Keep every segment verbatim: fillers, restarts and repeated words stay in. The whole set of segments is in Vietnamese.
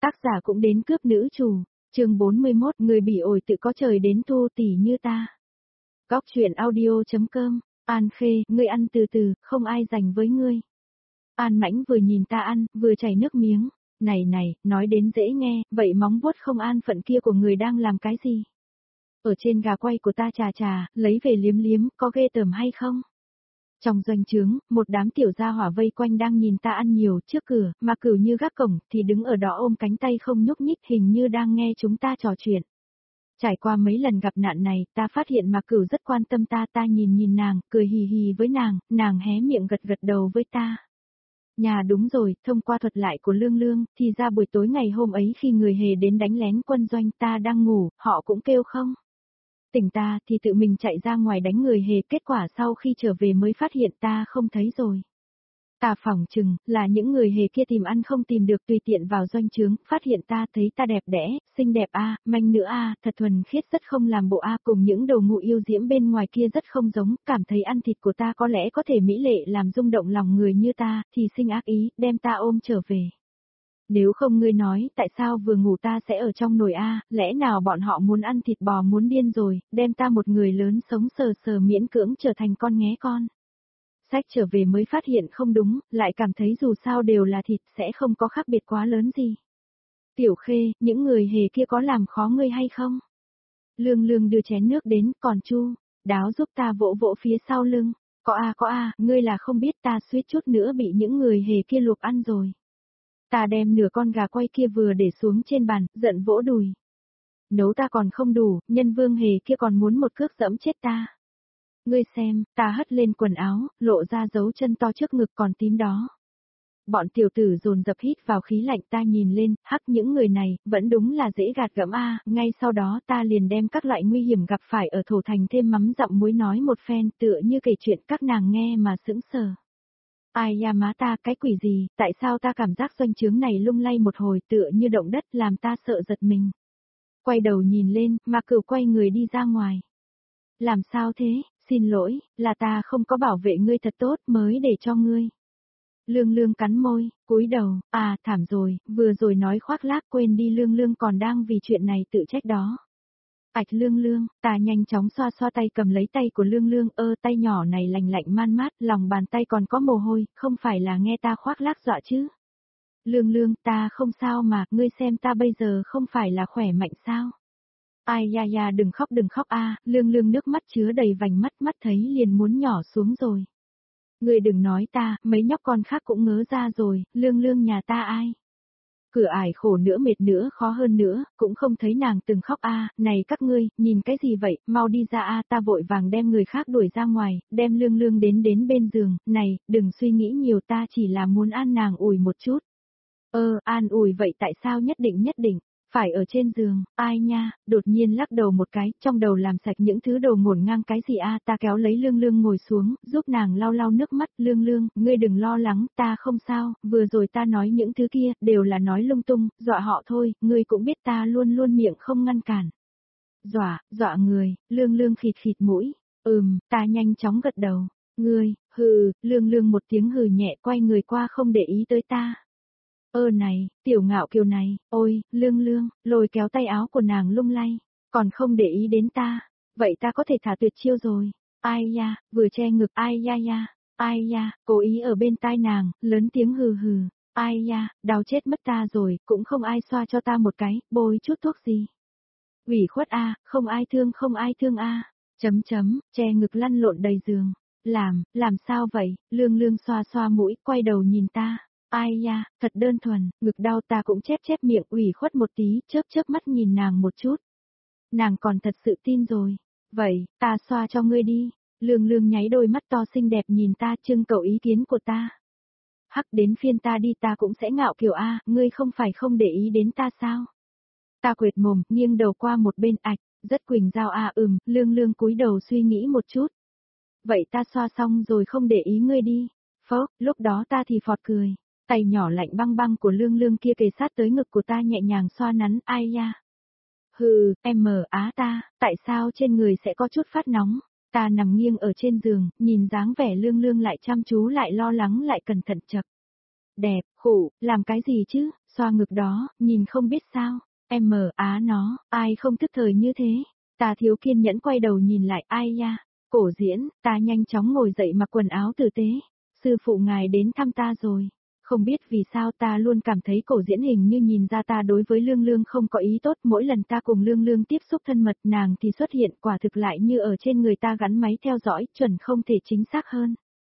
Tác giả cũng đến cướp nữ chủ, chương bốn mươi mốt, người bị ổi tự có trời đến thu tỉ như ta. Góc truyện audio.com, An Khê, ngươi ăn từ từ, không ai dành với ngươi. An Mãnh vừa nhìn ta ăn, vừa chảy nước miếng. Này này, nói đến dễ nghe, vậy móng vuốt không an phận kia của người đang làm cái gì? Ở trên gà quay của ta trà trà, lấy về liếm liếm, có ghê tởm hay không? Trong doanh trướng, một đám tiểu gia hỏa vây quanh đang nhìn ta ăn nhiều trước cửa, mà Cửu Như gác cổng thì đứng ở đó ôm cánh tay không nhúc nhích, hình như đang nghe chúng ta trò chuyện. Trải qua mấy lần gặp nạn này, ta phát hiện mà Cửu rất quan tâm ta, ta nhìn nhìn nàng, cười hì hì với nàng, nàng hé miệng gật gật đầu với ta. Nhà đúng rồi, thông qua thuật lại của Lương Lương, thì ra buổi tối ngày hôm ấy khi người hề đến đánh lén quân doanh ta đang ngủ, họ cũng kêu không. Tỉnh ta thì tự mình chạy ra ngoài đánh người hề, kết quả sau khi trở về mới phát hiện ta không thấy rồi. Ta phỏng chừng, là những người hề kia tìm ăn không tìm được tùy tiện vào doanh trướng, phát hiện ta thấy ta đẹp đẽ, xinh đẹp a, manh nữa a, thật thuần khiết rất không làm bộ a, cùng những đầu ngụ yêu diễm bên ngoài kia rất không giống, cảm thấy ăn thịt của ta có lẽ có thể mỹ lệ làm rung động lòng người như ta, thì sinh ác ý, đem ta ôm trở về. Nếu không ngươi nói, tại sao vừa ngủ ta sẽ ở trong nồi a, lẽ nào bọn họ muốn ăn thịt bò muốn điên rồi, đem ta một người lớn sống sờ sờ miễn cưỡng trở thành con nghé con. Sách trở về mới phát hiện không đúng, lại cảm thấy dù sao đều là thịt sẽ không có khác biệt quá lớn gì. Tiểu Khê, những người hề kia có làm khó ngươi hay không? Lương Lương đưa chén nước đến, còn Chu, Đáo giúp ta vỗ vỗ phía sau lưng. Có a có a, ngươi là không biết ta suýt chút nữa bị những người hề kia luộc ăn rồi. Ta đem nửa con gà quay kia vừa để xuống trên bàn, giận vỗ đùi. Nấu ta còn không đủ, nhân vương hề kia còn muốn một cước dẫm chết ta. Ngươi xem, ta hất lên quần áo, lộ ra dấu chân to trước ngực còn tím đó. Bọn tiểu tử dồn dập hít vào khí lạnh, ta nhìn lên, hắc, những người này, vẫn đúng là dễ gạt gẫm a. Ngay sau đó ta liền đem các loại nguy hiểm gặp phải ở thổ thành thêm mắm dặm muối nói một phen, tựa như kể chuyện các nàng nghe mà sững sờ. Ai da má ta, cái quỷ gì, tại sao ta cảm giác doanh trướng này lung lay một hồi tựa như động đất làm ta sợ giật mình. Quay đầu nhìn lên, mà Cửu quay người đi ra ngoài. Làm sao thế, xin lỗi, là ta không có bảo vệ ngươi thật tốt mới để cho ngươi. Lương Lương cắn môi, cúi đầu, à thảm rồi, vừa rồi nói khoác lác quên đi Lương Lương còn đang vì chuyện này tự trách đó. Ảch Lương Lương, ta nhanh chóng xoa xoa tay cầm lấy tay của Lương Lương, ơ tay nhỏ này lành lạnh man mát, lòng bàn tay còn có mồ hôi, không phải là nghe ta khoác lác dọa chứ. Lương Lương, ta không sao mà, ngươi xem ta bây giờ không phải là khỏe mạnh sao. Ai da da đừng khóc đừng khóc a, Lương Lương nước mắt chứa đầy vành mắt, mắt thấy liền muốn nhỏ xuống rồi. Ngươi đừng nói ta, mấy nhóc con khác cũng ngớ ra rồi, Lương Lương nhà ta ai? Cửa ải khổ nữa mệt nữa khó hơn nữa, cũng không thấy nàng từng khóc a, này các ngươi, nhìn cái gì vậy, mau đi ra a, ta vội vàng đem người khác đuổi ra ngoài, đem Lương Lương đến đến bên giường, này, đừng suy nghĩ nhiều, ta chỉ là muốn an nàng ủi một chút. Ơ, an ủi vậy tại sao nhất định nhất định? Phải ở trên giường, ai nha, đột nhiên lắc đầu một cái, trong đầu làm sạch những thứ đồ ngổn ngang cái gì a, ta kéo lấy Lương Lương ngồi xuống, giúp nàng lau lau nước mắt, Lương Lương, ngươi đừng lo lắng, ta không sao, vừa rồi ta nói những thứ kia, đều là nói lung tung, dọa họ thôi, ngươi cũng biết ta luôn luôn miệng không ngăn cản. Dọa, dọa người, Lương Lương khịt khịt mũi, ừm, ta nhanh chóng gật đầu, ngươi, hừ, Lương Lương một tiếng hừ nhẹ quay người qua không để ý tới ta. Ơ này, tiểu ngạo kiều này, ôi, Lương Lương, lôi kéo tay áo của nàng lung lay, còn không để ý đến ta, vậy ta có thể thả tuyệt chiêu rồi, ai da, vừa che ngực, ai da da, ai da, cố ý ở bên tai nàng, lớn tiếng hừ hừ, ai da, đau chết mất ta rồi, cũng không ai xoa cho ta một cái, bôi chút thuốc gì. Ủy khuất a, không ai thương không ai thương a, chấm chấm, che ngực lăn lộn đầy giường, làm, làm sao vậy, Lương Lương xoa xoa mũi, quay đầu nhìn ta. Ai da, thật đơn thuần, ngực đau ta cũng chép chép miệng ủy khuất một tí, chớp chớp mắt nhìn nàng một chút. Nàng còn thật sự tin rồi. Vậy, ta xoa cho ngươi đi. Lương Lương nháy đôi mắt to xinh đẹp nhìn ta trưng cầu ý kiến của ta. Hắc đến phiên ta đi ta cũng sẽ ngạo kiều a, ngươi không phải không để ý đến ta sao? Ta quệt mồm, nghiêng đầu qua một bên ạch, rất quỳnh giao a ừm, Lương Lương cúi đầu suy nghĩ một chút. Vậy ta xoa xong rồi không để ý ngươi đi. Phốc, lúc đó ta thì phọt cười. Tay nhỏ lạnh băng băng của Lương Lương kia kề sát tới ngực của ta nhẹ nhàng xoa nắn, ai da. Hừ, em mờ á ta, tại sao trên người sẽ có chút phát nóng? Ta nằm nghiêng ở trên giường, nhìn dáng vẻ Lương Lương lại chăm chú lại lo lắng lại cẩn thận chập. đẹp, khủ, làm cái gì chứ, xoa ngực đó, nhìn không biết sao, em mờ á nó, ai không thức thời như thế. Ta thiếu kiên nhẫn quay đầu nhìn lại, ai nha, Cổ Diễn, ta nhanh chóng ngồi dậy mặc quần áo tử tế. Sư phụ ngài đến thăm ta rồi. Không biết vì sao ta luôn cảm thấy Cổ Diễn hình như nhìn ra ta đối với Lương Lương không có ý tốt, mỗi lần ta cùng Lương Lương tiếp xúc thân mật nàng thì xuất hiện quả thực lại như ở trên người ta gắn máy theo dõi, chuẩn không thể chính xác hơn.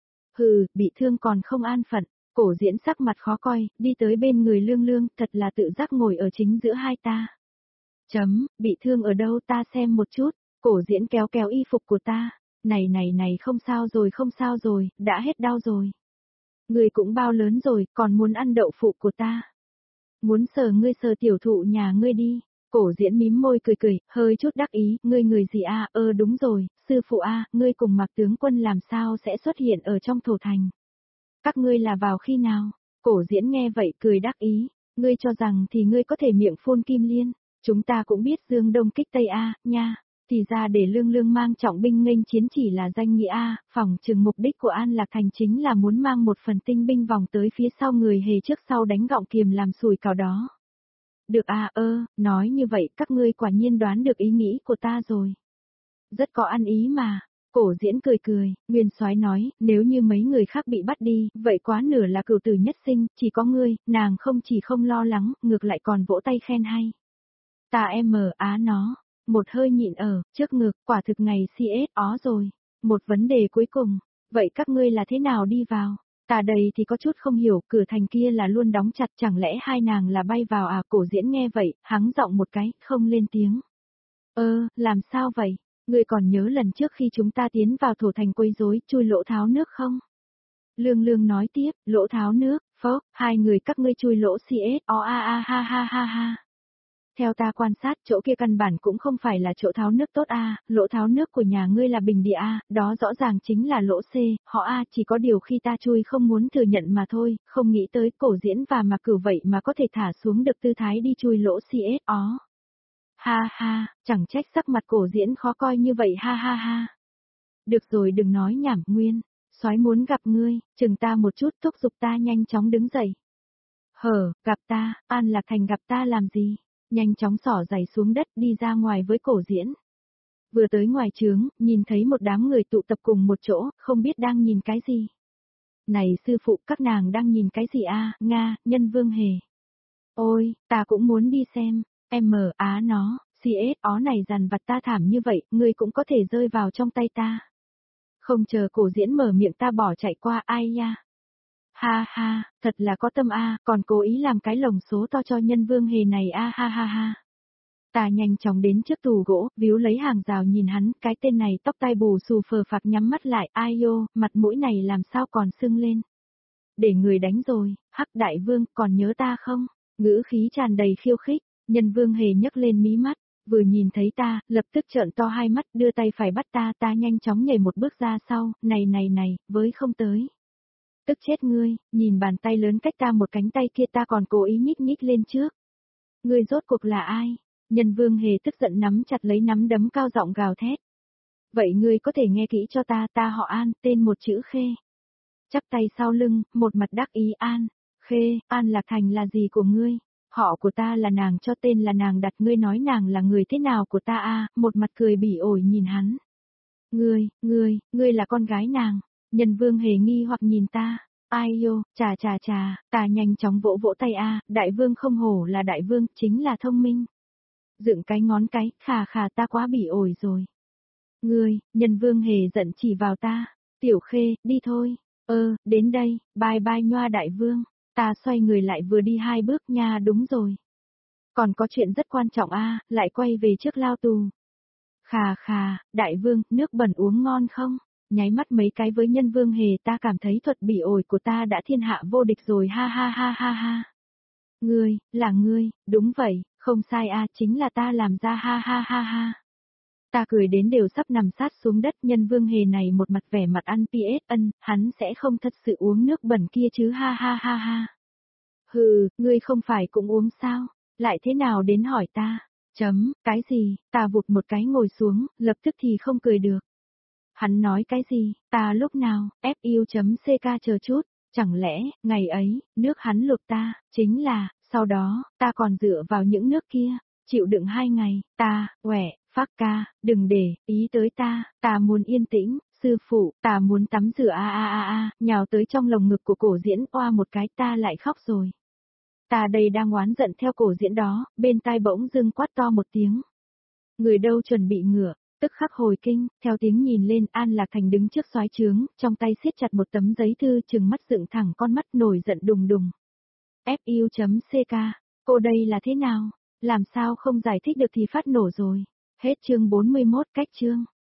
Hừ, bị thương còn không an phận, Cổ Diễn sắc mặt khó coi, đi tới bên người Lương Lương, thật là tự giác ngồi ở chính giữa hai ta. Chấm, bị thương ở đâu ta xem một chút, Cổ Diễn kéo kéo y phục của ta, này này này không sao rồi không sao rồi, đã hết đau rồi. Người cũng bao lớn rồi, còn muốn ăn đậu phụ của ta. Muốn sờ ngươi sờ tiểu thụ nhà ngươi đi. Cổ Diễn mím môi cười cười, hơi chút đắc ý, ngươi người gì a? À? Ơ đúng rồi, sư phụ a, à, ngươi cùng Mạc tướng quân làm sao sẽ xuất hiện ở trong thổ thành? Các ngươi là vào khi nào? Cổ Diễn nghe vậy cười đắc ý, ngươi cho rằng thì ngươi có thể miệng phun kim liên, chúng ta cũng biết Dương Đông kích Tây a, nha. Thì ra để Lương Lương mang trọng binh nghênh chiến chỉ là danh nghĩa a, phỏng chừng mục đích của An Lạc Thành chính là muốn mang một phần tinh binh vòng tới phía sau người hề trước sau đánh gọng kiềm làm sùi cào đó. Được à ơ, nói như vậy các ngươi quả nhiên đoán được ý nghĩ của ta rồi. Rất có ăn ý mà. Cổ Diễn cười cười, Nguyên Soái nói, nếu như mấy người khác bị bắt đi, vậy quá nửa là cửu tử nhất sinh, chỉ có ngươi, nàng không chỉ không lo lắng, ngược lại còn vỗ tay khen hay. Ta em mờ á nó. Một hơi nhịn ở, trước ngực, quả thực ngày xê ét ó rồi. Một vấn đề cuối cùng, vậy các ngươi là thế nào đi vào? Ta đây thì có chút không hiểu, cửa thành kia là luôn đóng chặt, chẳng lẽ hai nàng là bay vào à? Cổ Diễn nghe vậy, hắng giọng một cái, không lên tiếng. Ơ, làm sao vậy? Ngươi còn nhớ lần trước khi chúng ta tiến vào thổ thành quấy rối, chui lỗ tháo nước không? Lương Lương nói tiếp, lỗ tháo nước, phốc, hai người các ngươi chui lỗ xê ét ó a a ha ha ha ha. Theo ta quan sát, chỗ kia căn bản cũng không phải là chỗ tháo nước tốt a, lỗ tháo nước của nhà ngươi là bình địa a, đó rõ ràng chính là lỗ C, họ a, chỉ có điều khi ta chui không muốn thừa nhận mà thôi, không nghĩ tới Cổ Diễn và Mạc Cửu vậy mà có thể thả xuống được tư thái đi chui lỗ xê ét ó. Ha ha, chẳng trách sắc mặt Cổ Diễn khó coi như vậy ha ha ha. Được rồi đừng nói nhảm Nguyên, soái muốn gặp ngươi, chừng ta một chút thúc giục ta nhanh chóng đứng dậy. Hở, gặp ta, An Lạc Thành gặp ta làm gì? Nhanh chóng xỏ giày xuống đất đi ra ngoài với Cổ Diễn. Vừa tới ngoài trướng, nhìn thấy một đám người tụ tập cùng một chỗ, không biết đang nhìn cái gì. Này sư phụ, các nàng đang nhìn cái gì a? Nga, Nhân Vương Hề. Ôi, ta cũng muốn đi xem, em mờ á nó, xê ét ó này dằn vặt ta thảm như vậy, ngươi cũng có thể rơi vào trong tay ta. Không chờ Cổ Diễn mở miệng ta bỏ chạy qua, ai nha. Ha ha, thật là có tâm a, còn cố ý làm cái lồng số to cho Nhân Vương Hề này a ha ha ha. Ta nhanh chóng đến trước tủ gỗ, víu lấy hàng rào nhìn hắn, cái tên này tóc tai bù xù phờ phạc nhắm mắt lại, ai yo, mặt mũi này làm sao còn sưng lên. Để người đánh rồi, Hắc Đại Vương, còn nhớ ta không? Ngữ khí tràn đầy khiêu khích, Nhân Vương Hề nhấc lên mí mắt, vừa nhìn thấy ta, lập tức trợn to hai mắt, đưa tay phải bắt ta, ta nhanh chóng nhảy một bước ra sau, này này này, với không tới. Tức chết ngươi, nhìn bàn tay lớn cách ta một cánh tay kia ta còn cố ý nhích nhích lên trước. Ngươi rốt cuộc là ai? Nhân Vương Hề tức giận nắm chặt lấy nắm đấm cao giọng gào thét. Vậy ngươi có thể nghe kỹ cho ta, ta họ An, tên một chữ Khê. Chắp tay sau lưng, một mặt đắc ý An. Khê, An Lạc Thành là gì của ngươi? Họ của ta là nàng cho tên là nàng đặt, ngươi nói nàng là người thế nào của ta a? Một mặt cười bỉ ổi nhìn hắn. Ngươi, ngươi, ngươi là con gái nàng. Nhân Vương Hề nghi hoặc nhìn ta. Ai yo, chà chà chà, ta nhanh chóng vỗ vỗ tay a, đại vương không hổ là đại vương, chính là thông minh. Dựng cái ngón cái, khà khà ta quá bỉ ổi rồi. Ngươi, Nhân Vương Hề giận chỉ vào ta. Tiểu Khê, đi thôi. Ơ, đến đây, bye bye nhoa đại vương. Ta xoay người lại vừa đi hai bước nha, đúng rồi. Còn có chuyện rất quan trọng a, lại quay về trước lao tù. Khà khà, đại vương, nước bẩn uống ngon không? Nháy mắt mấy cái với Nhân Vương Hề ta cảm thấy thuật bỉ ổi của ta đã thiên hạ vô địch rồi ha ha ha ha ha. Ngươi, là ngươi, đúng vậy, không sai a, chính là ta làm ra ha ha ha ha. Ta cười đến đều sắp nằm sát xuống đất. Nhân Vương Hề này một mặt vẻ mặt ăn pê ét ân, hắn sẽ không thật sự uống nước bẩn kia chứ ha ha ha ha. Hừ, ngươi không phải cũng uống sao, lại thế nào đến hỏi ta, chấm, cái gì, ta vụt một cái ngồi xuống, lập tức thì không cười được. Hắn nói cái gì, ta lúc nào, ép u chấm xê ca chờ chút, Chẳng lẽ, ngày ấy, nước hắn lột ta, chính là, sau đó, ta còn dựa vào những nước kia, chịu đựng hai ngày, ta, quẻ, phác ca, đừng để, ý tới ta, ta muốn yên tĩnh, sư phụ, ta muốn tắm rửa a a a a, nhào tới trong lồng ngực của cổ diễn oa một cái ta lại khóc rồi. Ta đây đang oán giận theo cổ diễn đó, bên tai bỗng dưng quát to một tiếng. Người đâu chuẩn bị ngửa, tức khắc hồi kinh, theo tiếng nhìn lên An Lạc Thành đứng trước soái trướng, trong tay siết chặt một tấm giấy thư trừng mắt dựng thẳng con mắt nổi giận đùng đùng. ép u.ck, cô đây là thế nào? Làm sao không giải thích được thì phát nổ rồi. Hết chương bốn mươi mốt cách chương.